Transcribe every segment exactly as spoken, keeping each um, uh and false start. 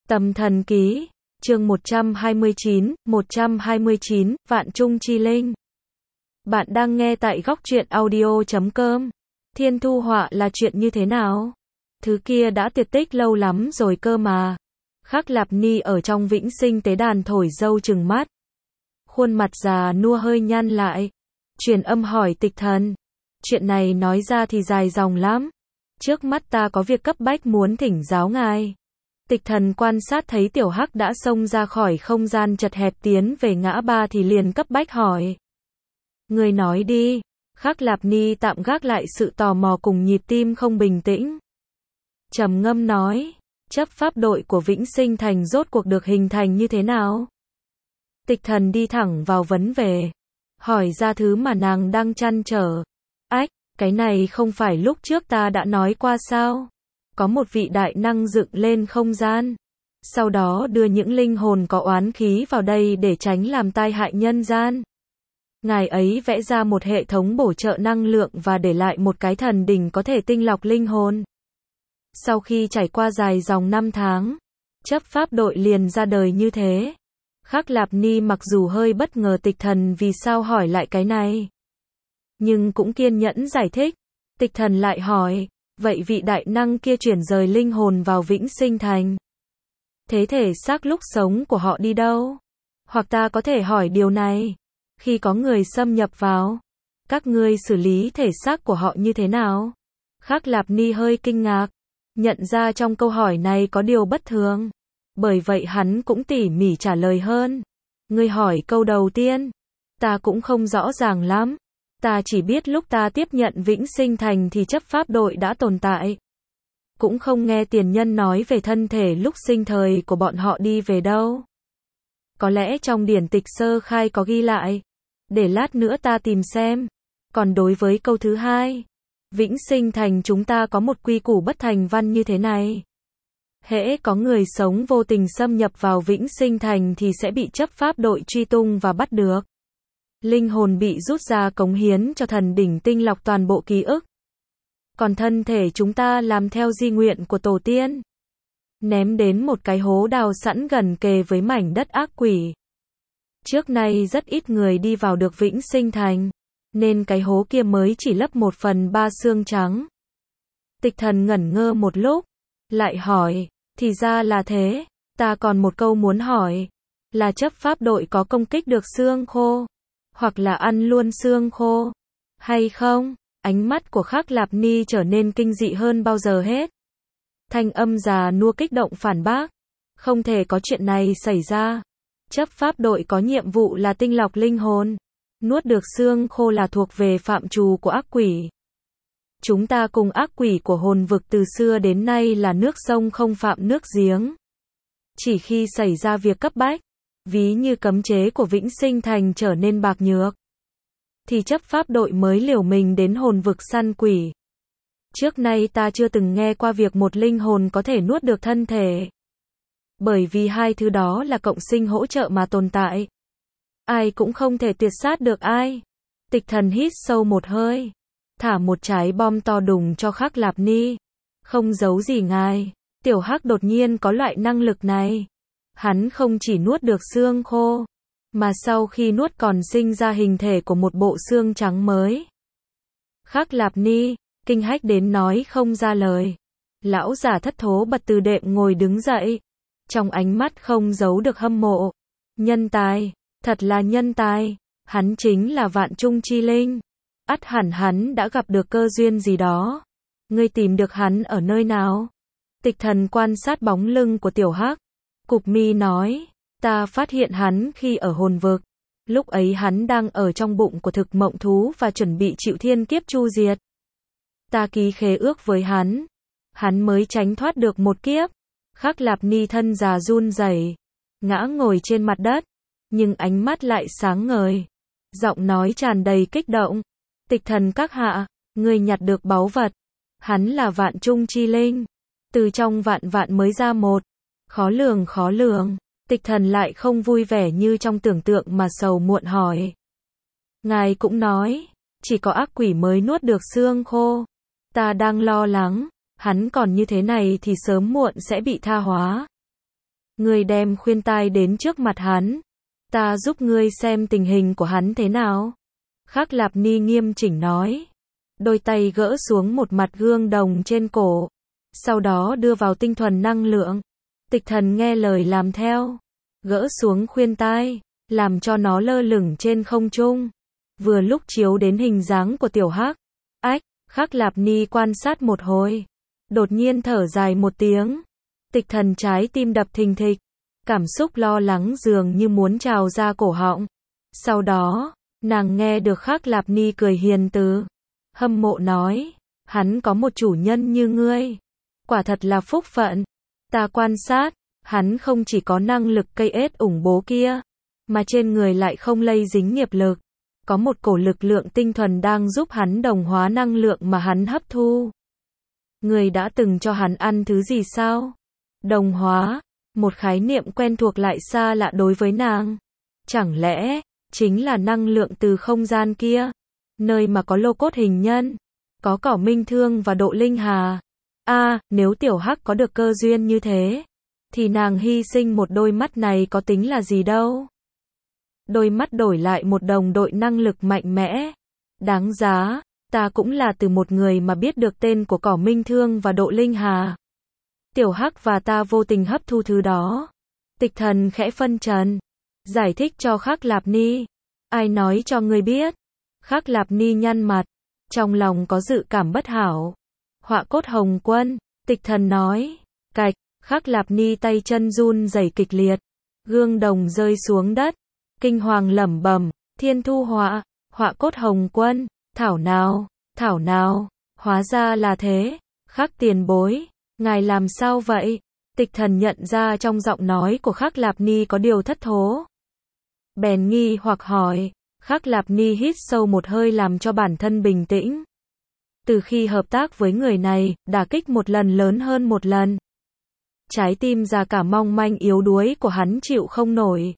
Tâm thần ký, chương một trăm hai mươi chín, một trăm hai mươi chín, Vạn Trung Chi Linh. Bạn đang nghe tại góc truyện audio chấm com. Thiên Thu Họa là chuyện như thế nào? Thứ kia đã tuyệt tích lâu lắm rồi cơ mà. Khắc Lạp Ni ở trong Vĩnh Sinh tế đàn thổi dâu chừng mắt. Khuôn mặt già nua hơi nhăn lại. Truyền âm hỏi Tịch Thần. Chuyện này nói ra thì dài dòng lắm. Trước mắt ta có việc cấp bách muốn thỉnh giáo ngài. Tịch Thần quan sát thấy Tiểu Hắc đã xông ra khỏi không gian chật hẹp tiến về ngã ba thì liền cấp bách hỏi. Người nói đi. Khắc Lạp Ni tạm gác lại sự tò mò cùng nhịp tim không bình tĩnh. Trầm ngâm nói, chấp pháp đội của Vĩnh Sinh Thành rốt cuộc được hình thành như thế nào? Tịch Thần đi thẳng vào vấn đề, hỏi ra thứ mà nàng đang trăn trở. Ách, cái này không phải lúc trước ta đã nói qua sao? Có một vị đại năng dựng lên không gian, sau đó đưa những linh hồn có oán khí vào đây để tránh làm tai hại nhân gian. Ngài ấy vẽ ra một hệ thống bổ trợ năng lượng và để lại một cái thần đỉnh có thể tinh lọc linh hồn. Sau khi trải qua dài dòng năm tháng, chấp pháp đội liền ra đời như thế. Khắc Lạp Ni mặc dù hơi bất ngờ Tịch Thần vì sao hỏi lại cái này, nhưng cũng kiên nhẫn giải thích. Tịch Thần lại hỏi, vậy vị đại năng kia chuyển rời linh hồn vào Vĩnh Sinh Thành, thế thể xác lúc sống của họ đi đâu? Hoặc ta có thể hỏi điều này, khi có người xâm nhập vào, các ngươi xử lý thể xác của họ như thế nào? Khắc Lạp Ni hơi kinh ngạc, nhận ra trong câu hỏi này có điều bất thường. Bởi vậy hắn cũng tỉ mỉ trả lời hơn. Ngươi hỏi câu đầu tiên, ta cũng không rõ ràng lắm. Ta chỉ biết lúc ta tiếp nhận Vĩnh Sinh Thành thì chấp pháp đội đã tồn tại. Cũng không nghe tiền nhân nói về thân thể lúc sinh thời của bọn họ đi về đâu. Có lẽ trong điển tịch sơ khai có ghi lại. Để lát nữa ta tìm xem. Còn đối với câu thứ hai, Vĩnh Sinh Thành chúng ta có một quy củ bất thành văn như thế này. Hễ có người sống vô tình xâm nhập vào Vĩnh Sinh Thành thì sẽ bị chấp pháp đội truy tung và bắt được. Linh hồn bị rút ra cống hiến cho thần đỉnh tinh lọc toàn bộ ký ức. Còn thân thể chúng ta làm theo di nguyện của tổ tiên. Ném đến một cái hố đào sẵn gần kề với mảnh đất ác quỷ. Trước nay rất ít người đi vào được Vĩnh Sinh Thành, nên cái hố kia mới chỉ lấp một phần ba xương trắng. Tịch Thần ngẩn ngơ một lúc, lại hỏi, thì ra là thế, ta còn một câu muốn hỏi, là chấp pháp đội có công kích được xương khô, hoặc là ăn luôn xương khô, hay không? Ánh mắt của Khắc Lạp Ni trở nên kinh dị hơn bao giờ hết. Thanh âm già nua kích động phản bác, không thể có chuyện này xảy ra. Chấp pháp đội có nhiệm vụ là tinh lọc linh hồn, nuốt được xương khô là thuộc về phạm trù của ác quỷ. Chúng ta cùng ác quỷ của hồn vực từ xưa đến nay là nước sông không phạm nước giếng. Chỉ khi xảy ra việc cấp bách, ví như cấm chế của Vĩnh Sinh Thành trở nên bạc nhược, thì chấp pháp đội mới liều mình đến hồn vực săn quỷ. Trước nay ta chưa từng nghe qua việc một linh hồn có thể nuốt được thân thể. Bởi vì hai thứ đó là cộng sinh hỗ trợ mà tồn tại. Ai cũng không thể tuyệt sát được ai. Tịch Thần hít sâu một hơi, thả một trái bom to đùng cho Khắc Lạp Ni. Không giấu gì ngài, Tiểu Hắc đột nhiên có loại năng lực này. Hắn không chỉ nuốt được xương khô, mà sau khi nuốt còn sinh ra hình thể của một bộ xương trắng mới. Khắc Lạp Ni, kinh hách đến nói không ra lời. Lão giả thất thố bật từ đệm ngồi đứng dậy. Trong ánh mắt không giấu được hâm mộ. Nhân tài, thật là nhân tài. Hắn chính là Vạn Trung Chi Linh. Ắt hẳn hắn đã gặp được cơ duyên gì đó. Ngươi tìm được hắn ở nơi nào? Tịch Thần quan sát bóng lưng của Tiểu Hắc, cụp mi nói, ta phát hiện hắn khi ở hồn vực. Lúc ấy hắn đang ở trong bụng của thực mộng thú và chuẩn bị chịu thiên kiếp chu diệt. Ta ký khế ước với hắn, hắn mới tránh thoát được một kiếp. Khắc Lạp Ni thân già run rẩy, ngã ngồi trên mặt đất, nhưng ánh mắt lại sáng ngời, giọng nói tràn đầy kích động. Tịch Thần các hạ, người nhặt được báu vật. Hắn là Vạn Trung Chi Linh, từ trong vạn vạn mới ra một. Khó lường khó lường. Tịch Thần lại không vui vẻ như trong tưởng tượng mà sầu muộn hỏi. Ngài cũng nói, chỉ có ác quỷ mới nuốt được xương khô. Ta đang lo lắng, hắn còn như thế này thì sớm muộn sẽ bị tha hóa. Ngươi đem khuyên tai đến trước mặt hắn. Ta giúp ngươi xem tình hình của hắn thế nào. Khắc Lạp Ni nghiêm chỉnh nói. Đôi tay gỡ xuống một mặt gương đồng trên cổ. Sau đó đưa vào tinh thuần năng lượng. Tịch Thần nghe lời làm theo. Gỡ xuống khuyên tai. Làm cho nó lơ lửng trên không trung. Vừa lúc chiếu đến hình dáng của tiểu hắc. Ách, Khắc Lạp Ni quan sát một hồi. Đột nhiên thở dài một tiếng. Tịch Thần trái tim đập thình thịch. Cảm xúc lo lắng dường như muốn trào ra cổ họng. Sau đó, nàng nghe được Khắc Lạp Ni cười hiền từ. Hâm mộ nói, hắn có một chủ nhân như ngươi. Quả thật là phúc phận. Ta quan sát, hắn không chỉ có năng lực cây ết ủng bố kia, mà trên người lại không lây dính nghiệp lực. Có một cổ lực lượng tinh thuần đang giúp hắn đồng hóa năng lượng mà hắn hấp thu. Ngươi đã từng cho hắn ăn thứ gì sao? Đồng hóa, một khái niệm quen thuộc lại xa lạ đối với nàng. Chẳng lẽ, chính là năng lượng từ không gian kia? Nơi mà có lô cốt hình nhân, có cỏ minh thương và độ linh hà. A, à, nếu tiểu hắc có được cơ duyên như thế, thì nàng hy sinh một đôi mắt này có tính là gì đâu. Đôi mắt đổi lại một đồng đội năng lực mạnh mẽ. Đáng giá, ta cũng là từ một người mà biết được tên của cỏ minh thương và độ linh hà. Tiểu hắc và ta vô tình hấp thu thứ đó. Tịch Thần khẽ phân trần. Giải thích cho Khắc Lạp Ni. Ai nói cho ngươi biết? Khắc Lạp Ni nhăn mặt. Trong lòng có dự cảm bất hảo. Họa cốt Hồng Quân. Tịch Thần nói. Cạch, Khắc Lạp Ni tay chân run rẩy kịch liệt. Gương đồng rơi xuống đất. Kinh hoàng lẩm bẩm. Thiên thu họa, họa cốt Hồng Quân. Thảo nào, thảo nào, hóa ra là thế. Khắc tiền bối. Ngài làm sao vậy? Tịch Thần nhận ra trong giọng nói của Khắc Lạp Ni có điều thất thố. Bèn nghi hoặc hỏi. Khắc Lạp Ni hít sâu một hơi làm cho bản thân bình tĩnh. Từ khi hợp tác với người này, đả kích một lần lớn hơn một lần. Trái tim già cả mong manh yếu đuối của hắn chịu không nổi.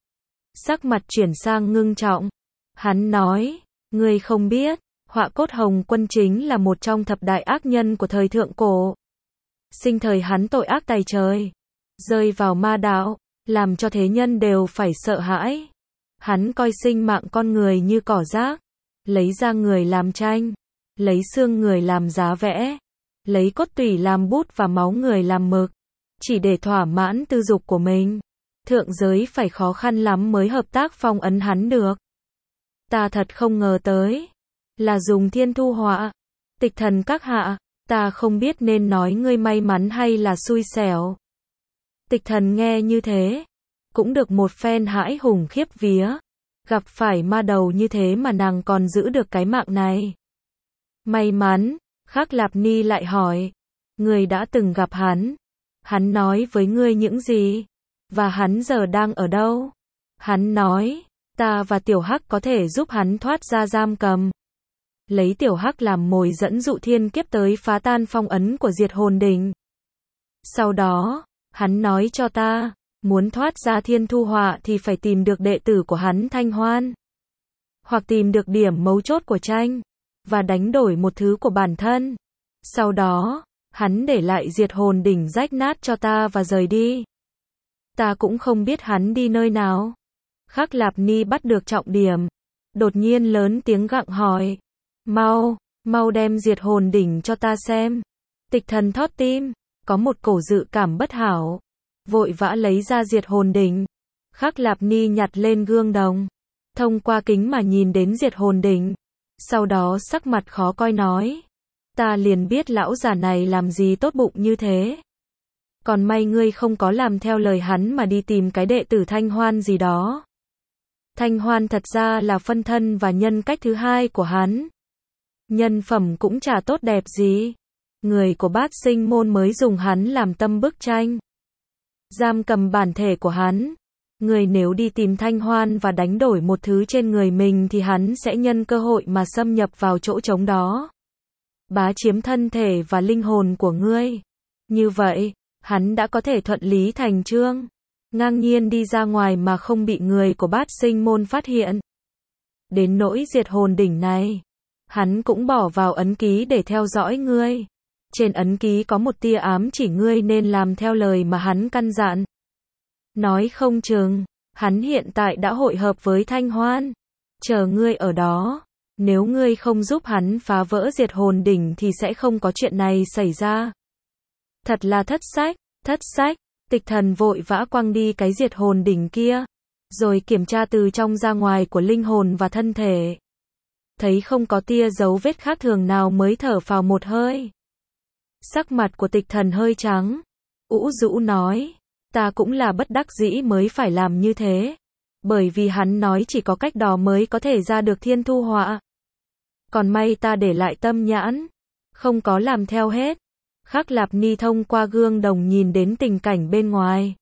Sắc mặt chuyển sang ngưng trọng. Hắn nói, ngươi không biết, họa cốt Hồng Quân chính là một trong thập đại ác nhân của thời thượng cổ. Sinh thời hắn tội ác tày trời, rơi vào ma đạo, làm cho thế nhân đều phải sợ hãi. Hắn coi sinh mạng con người như cỏ rác, lấy da người làm tranh, lấy xương người làm giá vẽ, lấy cốt tủy làm bút và máu người làm mực, chỉ để thỏa mãn tư dục của mình. Thượng giới phải khó khăn lắm mới hợp tác phong ấn hắn được. Ta thật không ngờ tới, là dùng thiên thu họa. Tịch Thần các hạ, ta không biết nên nói ngươi may mắn hay là xui xẻo. Tịch Thần nghe như thế, cũng được một phen hãi hùng khiếp vía. Gặp phải ma đầu như thế mà nàng còn giữ được cái mạng này. May mắn, Khắc Lạp Ni lại hỏi. Ngươi đã từng gặp hắn. Hắn nói với ngươi những gì? Và hắn giờ đang ở đâu? Hắn nói, ta và tiểu hắc có thể giúp hắn thoát ra giam cầm. Lấy tiểu hắc làm mồi dẫn dụ thiên kiếp tới phá tan phong ấn của diệt hồn đỉnh. Sau đó, hắn nói cho ta, muốn thoát ra thiên thu họa thì phải tìm được đệ tử của hắn Thanh Hoan. Hoặc tìm được điểm mấu chốt của tranh, và đánh đổi một thứ của bản thân. Sau đó, hắn để lại diệt hồn đỉnh rách nát cho ta và rời đi. Ta cũng không biết hắn đi nơi nào. Khắc Lạp Ni bắt được trọng điểm. Đột nhiên lớn tiếng gặng hỏi. Mau, mau đem diệt hồn đỉnh cho ta xem. Tịch Thần thót tim, có một cổ dự cảm bất hảo. Vội vã lấy ra diệt hồn đỉnh. Khắc Lạp Ni nhặt lên gương đồng. Thông qua kính mà nhìn đến diệt hồn đỉnh. Sau đó sắc mặt khó coi nói. Ta liền biết lão già này làm gì tốt bụng như thế. Còn may ngươi không có làm theo lời hắn mà đi tìm cái đệ tử Thanh Hoan gì đó. Thanh Hoan thật ra là phân thân và nhân cách thứ hai của hắn. Nhân phẩm cũng chả tốt đẹp gì. Người của Bát Sinh Môn mới dùng hắn làm tâm bức tranh. Giam cầm bản thể của hắn. Người nếu đi tìm Thanh Hoan và đánh đổi một thứ trên người mình thì hắn sẽ nhân cơ hội mà xâm nhập vào chỗ trống đó. Bá chiếm thân thể và linh hồn của ngươi. Như vậy, hắn đã có thể thuận lý thành chương, ngang nhiên đi ra ngoài mà không bị người của Bát Sinh Môn phát hiện. Đến nỗi diệt hồn đỉnh này, hắn cũng bỏ vào ấn ký để theo dõi ngươi. Trên ấn ký có một tia ám chỉ ngươi nên làm theo lời mà hắn căn dặn. Nói không chừng, hắn hiện tại đã hội hợp với Thanh Hoan. Chờ ngươi ở đó. Nếu ngươi không giúp hắn phá vỡ diệt hồn đỉnh thì sẽ không có chuyện này xảy ra. Thật là thất sách, thất sách. Tịch thần vội vã quăng đi cái diệt hồn đỉnh kia. Rồi kiểm tra từ trong ra ngoài của linh hồn và thân thể. Thấy không có tia dấu vết khác thường nào mới thở phào một hơi. Sắc mặt của tịch thần hơi trắng. Ủ rũ nói. Ta cũng là bất đắc dĩ mới phải làm như thế. Bởi vì hắn nói chỉ có cách đó mới có thể ra được thiên thu họa. Còn may ta để lại tâm nhãn. Không có làm theo hết. Khắc Lạp Ni thông qua gương đồng nhìn đến tình cảnh bên ngoài.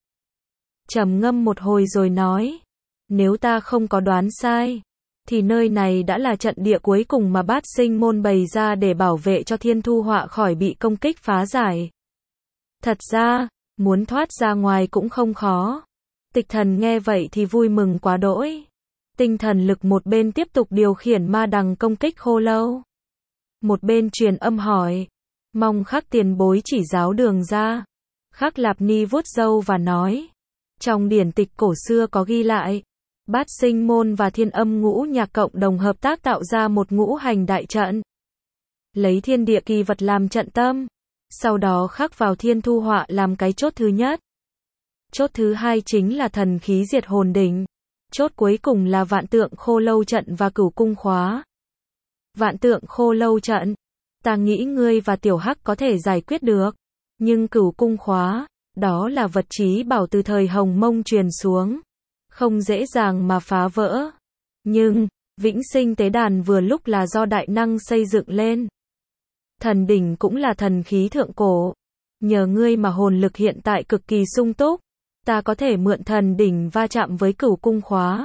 Trầm ngâm một hồi rồi nói. Nếu ta không có đoán sai. Thì nơi này đã là trận địa cuối cùng mà Bát Sinh môn bày ra để bảo vệ cho thiên thu họa khỏi bị công kích phá giải. Thật ra, muốn thoát ra ngoài cũng không khó. Tịch thần nghe vậy thì vui mừng quá đỗi. Tinh thần lực một bên tiếp tục điều khiển ma đằng công kích khô lâu. Một bên truyền âm hỏi. Mong Khắc tiền bối chỉ giáo đường ra. Khắc Lạp Ni vuốt râu và nói. Trong điển tịch cổ xưa có ghi lại. Bát Sinh môn và Thiên Âm ngũ nhạc cộng đồng hợp tác tạo ra một ngũ hành đại trận. Lấy thiên địa kỳ vật làm trận tâm. Sau đó khắc vào thiên thu họa làm cái chốt thứ nhất. Chốt thứ hai chính là thần khí diệt hồn đỉnh. Chốt cuối cùng là vạn tượng khô lâu trận và cửu cung khóa. Vạn tượng khô lâu trận. Ta nghĩ ngươi và Tiểu Hắc có thể giải quyết được. Nhưng cửu cung khóa, đó là vật trí bảo từ thời Hồng Mông truyền xuống. Không dễ dàng mà phá vỡ. Nhưng, Vĩnh Sinh tế đàn vừa lúc là do đại năng xây dựng lên. Thần đỉnh cũng là thần khí thượng cổ. Nhờ ngươi mà hồn lực hiện tại cực kỳ sung túc. Ta có thể mượn thần đỉnh va chạm với cửu cung khóa.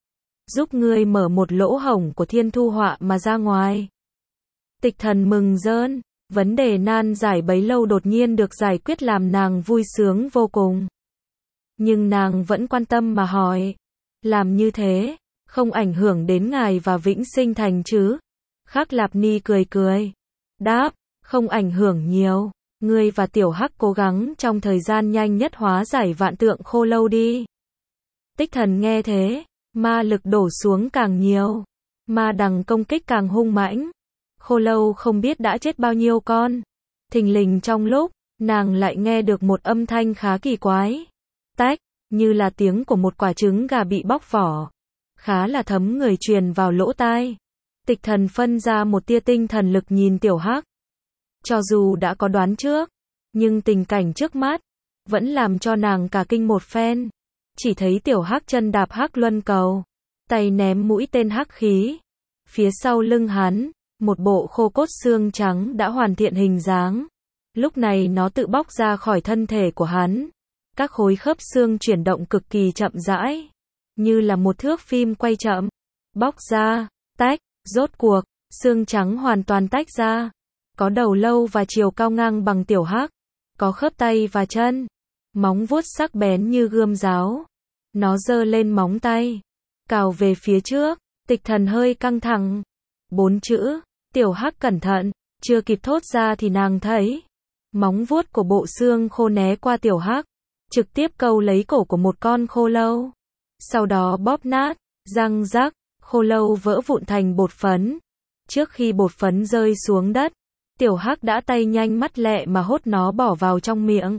Giúp ngươi mở một lỗ hổng của thiên thu họa mà ra ngoài. Tịch thần mừng rơn. Vấn đề nan giải bấy lâu đột nhiên được giải quyết làm nàng vui sướng vô cùng. Nhưng nàng vẫn quan tâm mà hỏi. Làm như thế, không ảnh hưởng đến ngài và Vĩnh Sinh thành chứ? Khắc Lạp Ni cười cười. Đáp, không ảnh hưởng nhiều. Ngươi và Tiểu Hắc cố gắng trong thời gian nhanh nhất hóa giải vạn tượng khô lâu đi. Tích thần nghe thế, ma lực đổ xuống càng nhiều. Ma đằng công kích càng hung mãnh. Khô lâu không biết đã chết bao nhiêu con. Thình lình trong lúc, nàng lại nghe được một âm thanh khá kỳ quái. Tách, như là tiếng của một quả trứng gà bị bóc vỏ. Khá là thấm người truyền vào lỗ tai. Tịch thần phân ra một tia tinh thần lực nhìn Tiểu Hắc. Cho dù đã có đoán trước, nhưng tình cảnh trước mắt vẫn làm cho nàng cả kinh một phen. Chỉ thấy Tiểu Hắc chân đạp hắc luân cầu, tay ném mũi tên hắc khí. Phía sau lưng hắn, một bộ khô cốt xương trắng đã hoàn thiện hình dáng. Lúc này nó tự bóc ra khỏi thân thể của hắn. Các khối khớp xương chuyển động cực kỳ chậm rãi, như là một thước phim quay chậm. Bóc ra, tách, rốt cuộc, xương trắng hoàn toàn tách ra. Có đầu lâu và chiều cao ngang bằng Tiểu Hắc. Có khớp tay và chân. Móng vuốt sắc bén như gươm giáo. Nó giơ lên móng tay, cào về phía trước. Tịch thần hơi căng thẳng. Bốn chữ, Tiểu Hắc cẩn thận. Chưa kịp thốt ra thì nàng thấy móng vuốt của bộ xương khô né qua Tiểu Hắc, trực tiếp câu lấy cổ của một con khô lâu. Sau đó bóp nát, răng rắc, khô lâu vỡ vụn thành bột phấn. Trước khi bột phấn rơi xuống đất, Tiểu Hắc đã tay nhanh mắt lẹ mà hốt nó bỏ vào trong miệng.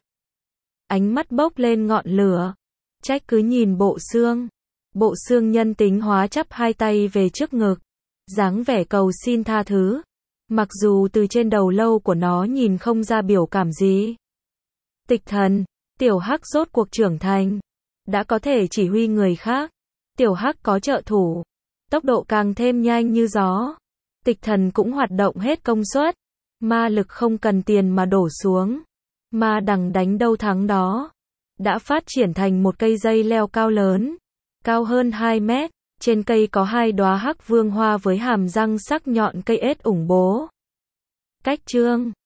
Ánh mắt bốc lên ngọn lửa. Trách cứ nhìn bộ xương. Bộ xương nhân tính hóa chắp hai tay về trước ngực. Dáng vẻ cầu xin tha thứ. Mặc dù từ trên đầu lâu của nó nhìn không ra biểu cảm gì. Tịch thần, Tiểu Hắc rốt cuộc trưởng thành. Đã có thể chỉ huy người khác. Tiểu Hắc có trợ thủ. Tốc độ càng thêm nhanh như gió. Tịch thần cũng hoạt động hết công suất. Ma lực không cần tiền mà đổ xuống. Ma đằng đánh đâu thắng đó. Đã phát triển thành một cây dây leo cao lớn. Cao hơn hai mét. Trên cây có hai đóa hắc vương hoa với hàm răng sắc nhọn cây ết ủng bố. Cách chương